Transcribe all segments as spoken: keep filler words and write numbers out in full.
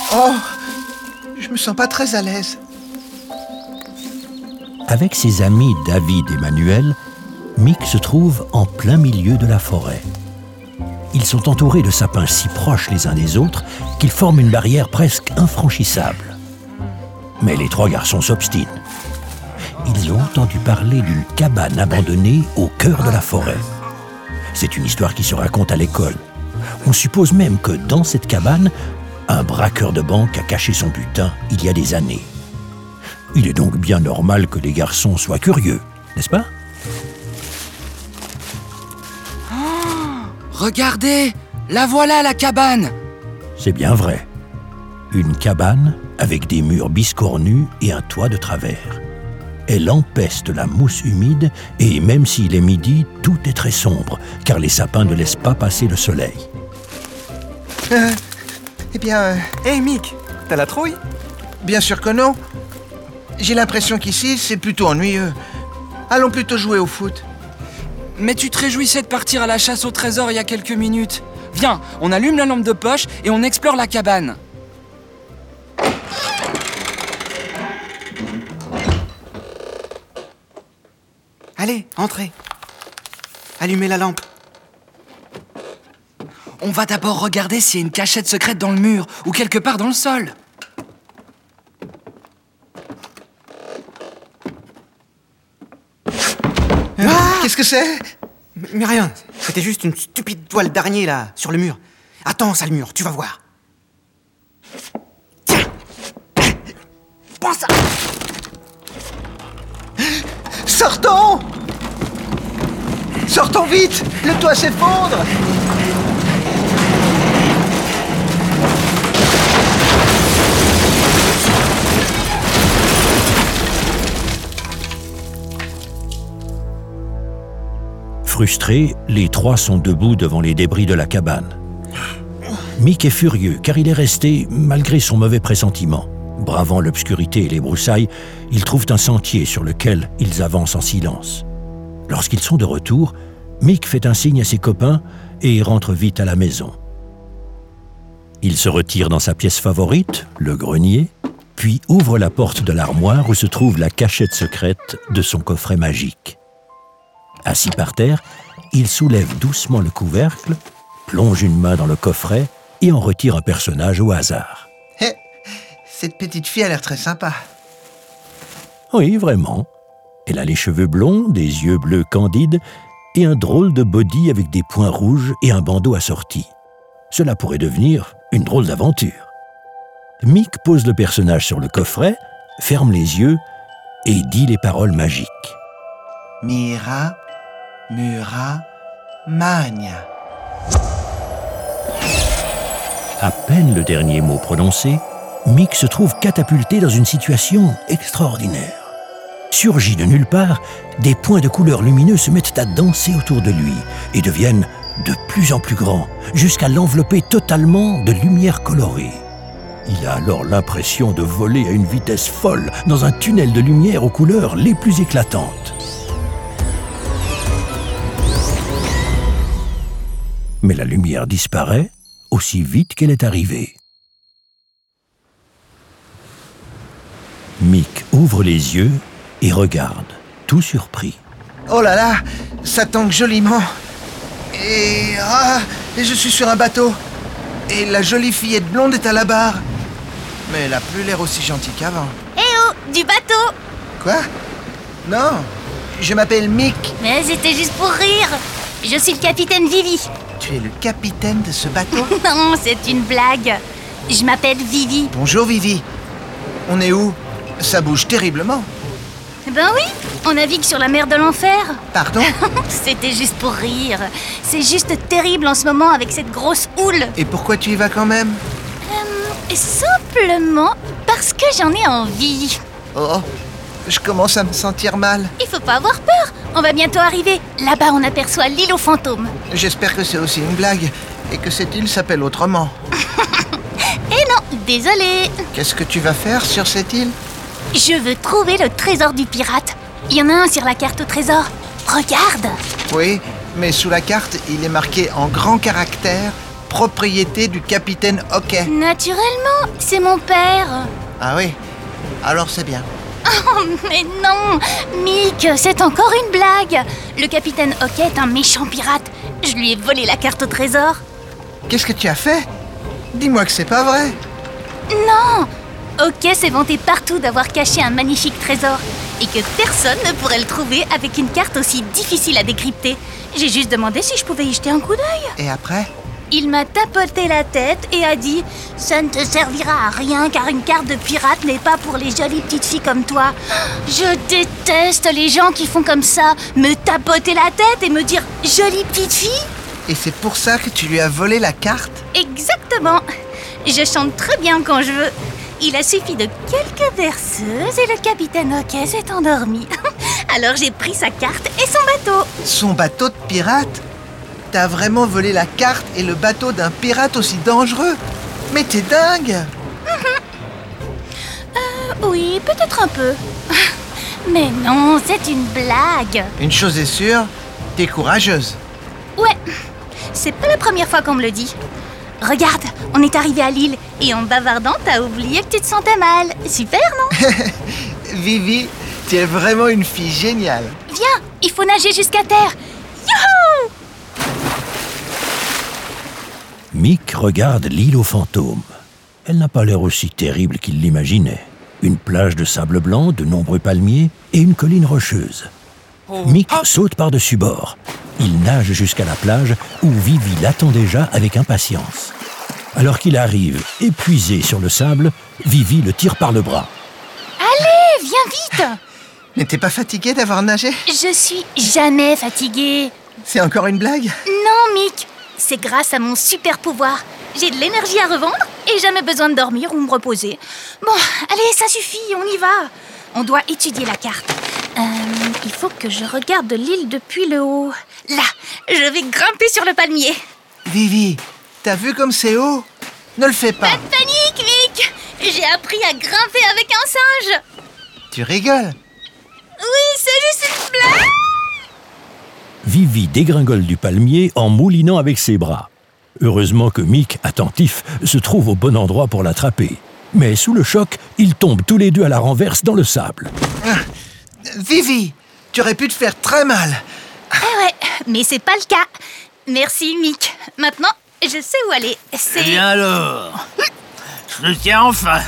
Oh, je me sens pas très à l'aise. Avec ses amis David et Manuel, Mick se trouve en plein milieu de la forêt. Ils sont entourés de sapins si proches les uns des autres qu'ils forment une barrière presque infranchissable. Mais les trois garçons s'obstinent. Ils ont entendu parler d'une cabane abandonnée au cœur de la forêt. C'est une histoire qui se raconte à l'école. On suppose même que dans cette cabane, un braqueur de banque a caché son butin il y a des années. Il est donc bien normal que les garçons soient curieux, n'est-ce pas? Oh, regardez, la voilà la cabane. C'est bien vrai. Une cabane avec des murs biscornus et un toit de travers. Elle empeste la mousse humide et même s'il est midi, tout est très sombre, car les sapins ne laissent pas passer le soleil. Euh, eh bien... Euh, Hé hey Mick, t'as la trouille? Bien sûr que non. J'ai l'impression qu'ici, c'est plutôt ennuyeux. Allons plutôt jouer au foot. Mais tu te réjouissais de partir à la chasse au trésor il y a quelques minutes. Viens, on allume la lampe de poche et on explore la cabane. Allez, entrez. Allumez la lampe. On va d'abord regarder s'il y a une cachette secrète dans le mur ou quelque part dans le sol. Euh, ah Qu'est-ce que c'est? mais, mais rien, c'était juste une stupide toile d'araignée là, sur le mur. Attends, ça le mur, tu vas voir. Tiens. Prends ça. Sortons! Sortons vite! Le toit s'effondre! Frustrés, les trois sont debout devant les débris de la cabane. Mick est furieux car il est resté malgré son mauvais pressentiment. Bravant l'obscurité et les broussailles, ils trouvent un sentier sur lequel ils avancent en silence. Lorsqu'ils sont de retour, Mick fait un signe à ses copains et rentre vite à la maison. Il se retire dans sa pièce favorite, le grenier, puis ouvre la porte de l'armoire où se trouve la cachette secrète de son coffret magique. Assis par terre, il soulève doucement le couvercle, plonge une main dans le coffret et en retire un personnage au hasard. Hey, cette petite fille a l'air très sympa. Oui, vraiment. Elle a les cheveux blonds, des yeux bleus candides et un drôle de body avec des points rouges et un bandeau assorti. Cela pourrait devenir une drôle d'aventure. Mick pose le personnage sur le coffret, ferme les yeux et dit les paroles magiques. Mira, Mura, Magna. À peine le dernier mot prononcé, Mick se trouve catapulté dans une situation extraordinaire. Surgis de nulle part, des points de couleur lumineux se mettent à danser autour de lui et deviennent de plus en plus grands, jusqu'à l'envelopper totalement de lumière colorée. Il a alors l'impression de voler à une vitesse folle dans un tunnel de lumière aux couleurs les plus éclatantes. Mais la lumière disparaît aussi vite qu'elle est arrivée. Mick ouvre les yeux et regarde, tout surpris. Oh là là, ça tangue joliment. Et, ah, et je suis sur un bateau. Et la jolie fillette blonde est à la barre. Mais elle a plus l'air aussi gentille qu'avant. Eh oh, du bateau! Quoi? Non, je m'appelle Mick. Mais c'était juste pour rire. Je suis le capitaine Vivi. Tu es le capitaine de ce bateau? Non, c'est une blague. Je m'appelle Vivi. Bonjour Vivi. On est où? Ça bouge terriblement. Ben oui, on navigue sur la mer de l'enfer. Pardon? C'était juste pour rire. C'est juste terrible en ce moment avec cette grosse houle. Et pourquoi tu y vas quand même? Euh, simplement parce que j'en ai envie. Oh, je commence à me sentir mal. Il faut pas avoir peur. On va bientôt arriver. Là-bas, on aperçoit l'île aux fantômes. J'espère que c'est aussi une blague et que cette île s'appelle autrement. Eh non, désolé. Qu'est-ce que tu vas faire sur cette île? Je veux trouver le trésor du pirate. Il y en a un sur la carte au trésor. Regarde. Oui, mais sous la carte, il est marqué en grands caractères propriété du capitaine Hockey. Naturellement, c'est mon père. Ah oui? Alors c'est bien. Oh, mais non, Mick, c'est encore une blague. Le capitaine Hockey est un méchant pirate. Je lui ai volé la carte au trésor. Qu'est-ce que tu as fait? Dis-moi que c'est pas vrai. Non, Hockey s'est vanté partout d'avoir caché un magnifique trésor et que personne ne pourrait le trouver avec une carte aussi difficile à décrypter. J'ai juste demandé si je pouvais y jeter un coup d'œil. Et après? Il m'a tapoté la tête et a dit « Ça ne te servira à rien car une carte de pirate n'est pas pour les jolies petites filles comme toi. » Je déteste les gens qui font comme ça, me tapoter la tête et me dire « Jolie petite fille ?» Et c'est pour ça que tu lui as volé la carte? Exactement. Je chante très bien quand je veux. Il a suffi de quelques berceuses et le capitaine Hockey s'est endormi. Alors j'ai pris sa carte et son bateau. Son bateau de pirate? T'as vraiment volé la carte et le bateau d'un pirate aussi dangereux? Mais t'es dingue! Euh, oui, peut-être un peu. Mais non, c'est une blague. Une chose est sûre, t'es courageuse. Ouais, c'est pas la première fois qu'on me le dit. Regarde, on est arrivé à l'île et en bavardant, t'as oublié que tu te sentais mal. Super, non? Vivi, tu es vraiment une fille géniale. Viens, il faut nager jusqu'à terre. Youhou! Mick regarde l'île aux fantômes. Elle n'a pas l'air aussi terrible qu'il l'imaginait. Une plage de sable blanc, de nombreux palmiers et une colline rocheuse. Mick saute par-dessus bord. Il nage jusqu'à la plage où Vivi l'attend déjà avec impatience. Alors qu'il arrive, épuisé sur le sable, Vivi le tire par le bras. Allez, viens vite! Mais t'es pas fatiguée d'avoir nagé? Je suis jamais fatiguée. C'est encore une blague? Non, Mick, c'est grâce à mon super pouvoir. J'ai de l'énergie à revendre et jamais besoin de dormir ou me reposer. Bon, allez, ça suffit, on y va. On doit étudier la carte. Euh, il faut que je regarde l'île depuis le haut. Là, je vais grimper sur le palmier. Vivi, t'as vu comme c'est haut? Ne le fais pas. Pas de panique, Mick. J'ai appris à grimper avec un singe. Tu rigoles? Oui, c'est juste une blague. Vivi dégringole du palmier en moulinant avec ses bras. Heureusement que Mick, attentif, se trouve au bon endroit pour l'attraper. Mais sous le choc, ils tombent tous les deux à la renverse dans le sable. Ah, Vivi, tu aurais pu te faire très mal. Eh ouais, mais c'est pas le cas. Merci, Mick. Maintenant, je sais où aller. C'est... Eh bien alors, je le tiens enfin.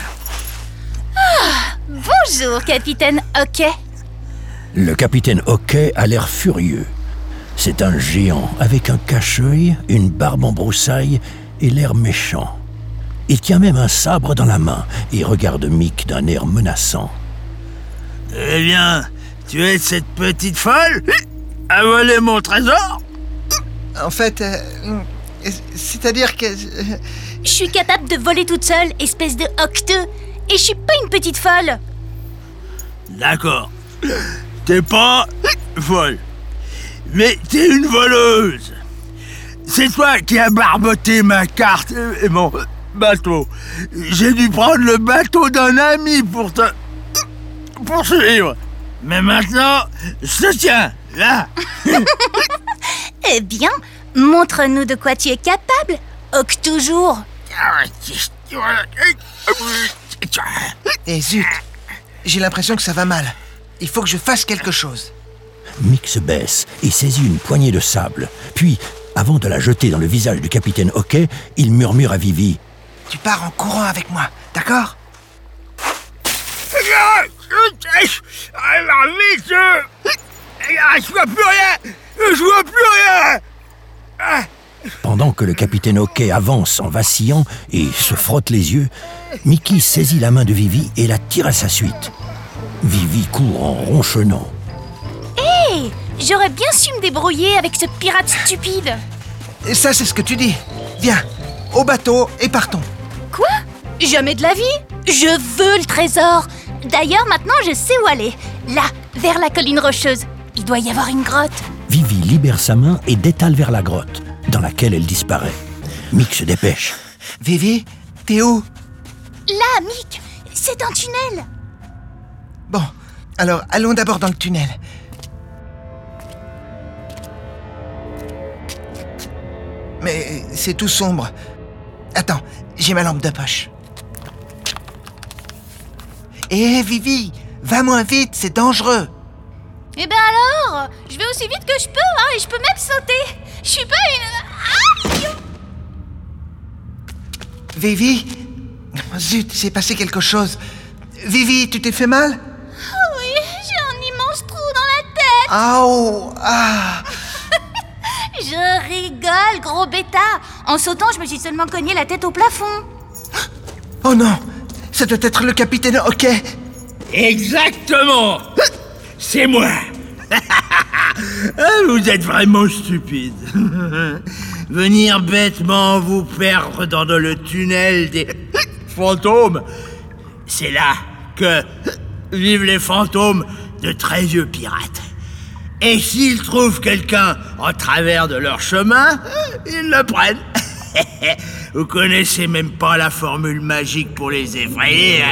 Bonjour, capitaine Hockey. Le capitaine Hockey a l'air furieux. C'est un géant avec un cache-œil, une barbe en broussailles et l'air méchant. Il tient même un sabre dans la main et regarde Mick d'un air menaçant. Eh bien, tu es cette petite folle à voler mon trésor? En fait, euh, c'est-à-dire que... Je suis capable de voler toute seule, espèce de octeux. Et je suis pas une petite folle. D'accord. T'es pas folle. Mais t'es une voleuse. C'est toi qui as barboté ma carte et mon bateau. J'ai dû prendre le bateau d'un ami pour te poursuivre. Mais maintenant, je te tiens, là. Eh bien, montre-nous de quoi tu es capable, Hock toujours. Et zut, j'ai l'impression que ça va mal. Il faut que je fasse quelque chose. Mick se baisse et saisit une poignée de sable. Puis, avant de la jeter dans le visage du capitaine Hockey, il murmure à Vivi. Tu pars en courant avec moi, d'accord? Je vois plus rien. Je vois plus rien. Pendant que le capitaine Hockey avance en vacillant et se frotte les yeux, Mickey saisit la main de Vivi et la tire à sa suite. Vivi court en ronchonnant. Hé, hey, j'aurais bien su me débrouiller avec ce pirate stupide. Et ça, c'est ce que tu dis. Viens, au bateau et partons. Quoi? Jamais de la vie. Je veux le trésor. D'ailleurs, maintenant, je sais où aller. Là, vers la colline rocheuse. Il doit y avoir une grotte. Vivi libère sa main et détale vers la grotte, dans laquelle elle disparaît. Mick se dépêche. Vivi, t'es où? Là, Mick, c'est un tunnel. Bon, alors allons d'abord dans le tunnel. Mais c'est tout sombre. Attends, j'ai ma lampe de poche. Hé, Vivi, va moins vite, c'est dangereux. Eh ben alors, je vais aussi vite que je peux, hein, et je peux même sauter. Je suis pas une... Ah! Vivi, zut, il s'est passé quelque chose. Vivi, tu t'es fait mal? Oui, j'ai un immense trou dans la tête. Ah, oh, ah. Je rigole, gros bêta. En sautant, je me suis seulement cogné la tête au plafond. Oh non, ça doit être le capitaine Hockey. Exactement. C'est moi. Vous êtes vraiment stupide. Venir bêtement vous perdre dans le tunnel des fantômes, c'est là que vivent les fantômes de très vieux pirates. Et s'ils trouvent quelqu'un en travers de leur chemin, ils le prennent. Vous connaissez même pas la formule magique pour les effrayer.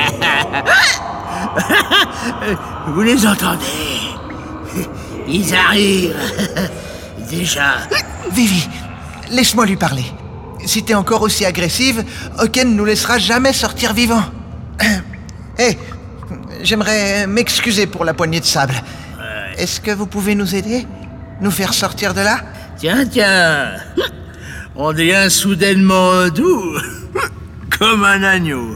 Vous les entendez? Ils arrivent. Déjà. Vivi, laisse-moi lui parler. Si t'es encore aussi agressive, Hockey ne nous laissera jamais sortir vivants. Hé, hey, j'aimerais m'excuser pour la poignée de sable. Est-ce que vous pouvez nous aider? Nous faire sortir de là? Tiens, tiens. On devient soudainement doux. Comme un agneau.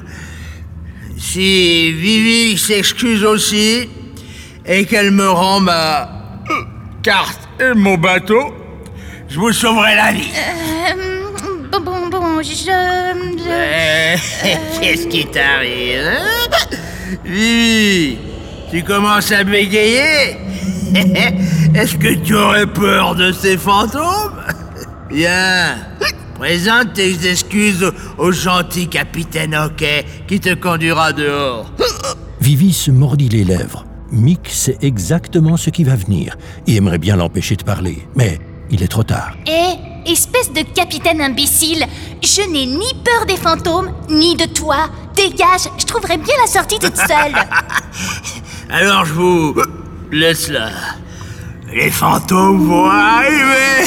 Si Vivi s'excuse aussi, et qu'elle me rend ma carte et mon bateau, je vous sauverai la vie. Euh, bon, bon, bon, je... je... Euh, Qu'est-ce qui t'arrive, hein? Vivi, tu commences à bégayer? Est-ce que tu aurais peur de ces fantômes? Viens, présente tes excuses au, au gentil capitaine Hockey qui te conduira dehors. Vivi se mordit les lèvres. Mick sait exactement ce qui va venir et aimerait bien l'empêcher de parler, mais il est trop tard. Eh, espèce de capitaine imbécile, je n'ai ni peur des fantômes, ni de toi. Dégage, je trouverai bien la sortie toute seule. Alors je vous laisse là. Les fantômes vont arriver.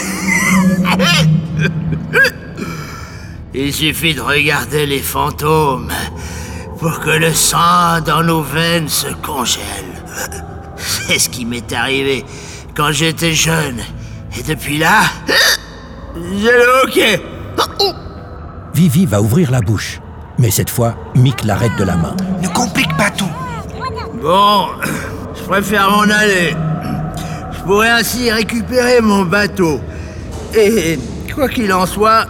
Il suffit de regarder les fantômes pour que le sang dans nos veines se congèle. C'est ce qui m'est arrivé quand j'étais jeune. Et depuis là, j'ai le hockey. Vivi va ouvrir la bouche, mais cette fois, Mick l'arrête de la main. Ne complique pas tout. Bon, je préfère m'en aller. Je pourrais ainsi récupérer mon bateau. Et quoi qu'il en soit,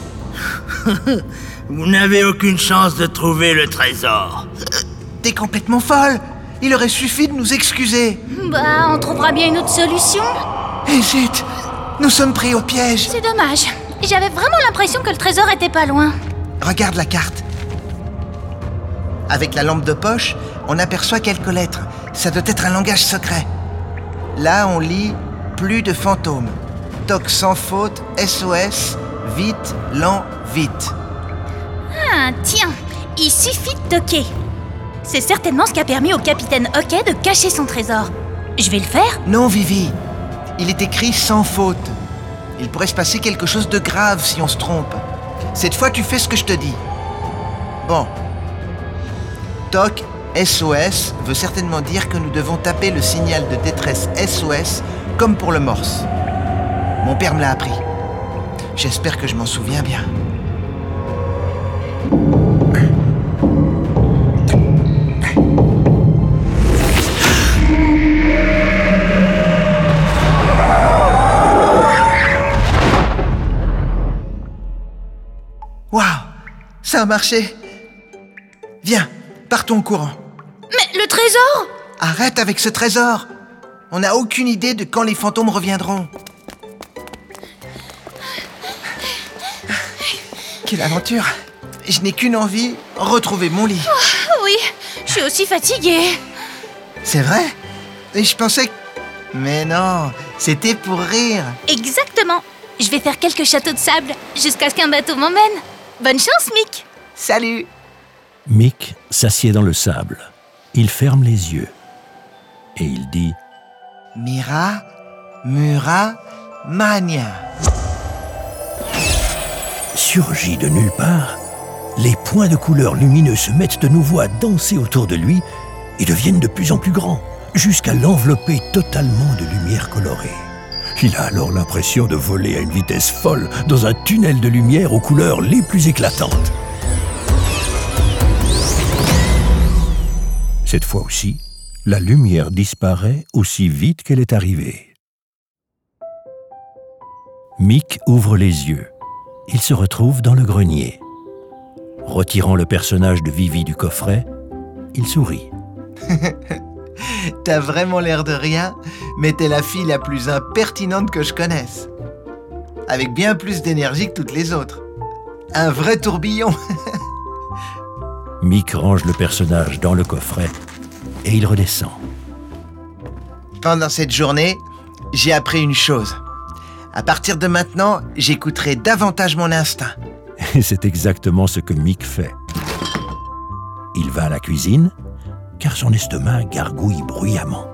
vous n'avez aucune chance de trouver le trésor. T'es complètement folle. Il aurait suffi de nous excuser. Bah, on trouvera bien une autre solution. Et zut, nous sommes pris au piège. C'est dommage. J'avais vraiment l'impression que le trésor était pas loin. Regarde la carte. Avec la lampe de poche, on aperçoit quelques lettres. Ça doit être un langage secret. Là, on lit « Plus de fantômes. Toc sans faute, S O S, vite, lent, vite. » Ah, tiens, il suffit de toquer. C'est certainement ce qui a permis au capitaine Hockey de cacher son trésor. Je vais le faire. Non, Vivi. Il est écrit « sans faute ». Il pourrait se passer quelque chose de grave si on se trompe. Cette fois, tu fais ce que je te dis. Bon. Toc, S O S veut certainement dire que nous devons taper le signal de détresse S O S comme pour le morse. Mon père me l'a appris. J'espère que je m'en souviens bien. Waouh, ça a marché. Viens, partons au courant. Mais le trésor? Arrête avec ce trésor. On n'a aucune idée de quand les fantômes reviendront. Quelle aventure. Je n'ai qu'une envie, retrouver mon lit. Oh, oui, je suis aussi fatiguée. C'est vrai? Et je pensais que... Mais non, c'était pour rire. Exactement. Je vais faire quelques châteaux de sable jusqu'à ce qu'un bateau m'emmène. Bonne chance, Mick. Salut. Mick s'assied dans le sable. Il ferme les yeux. Et il dit... Mira, Mura, Mania. surgit de nulle part, les points de couleur lumineux se mettent de nouveau à danser autour de lui et deviennent de plus en plus grands, jusqu'à l'envelopper totalement de lumière colorée. Il a alors l'impression de voler à une vitesse folle dans un tunnel de lumière aux couleurs les plus éclatantes. Cette fois aussi, la lumière disparaît aussi vite qu'elle est arrivée. Mick ouvre les yeux. Il se retrouve dans le grenier. Retirant le personnage de Vivi du coffret, il sourit. T'as vraiment l'air de rien, mais t'es la fille la plus impertinente que je connaisse. Avec bien plus d'énergie que toutes les autres. Un vrai tourbillon. Mick range le personnage dans le coffret et il redescend. Pendant cette journée, j'ai appris une chose. À partir de maintenant, j'écouterai davantage mon instinct. Et c'est exactement ce que Mick fait. Il va à la cuisine, car son estomac gargouille bruyamment.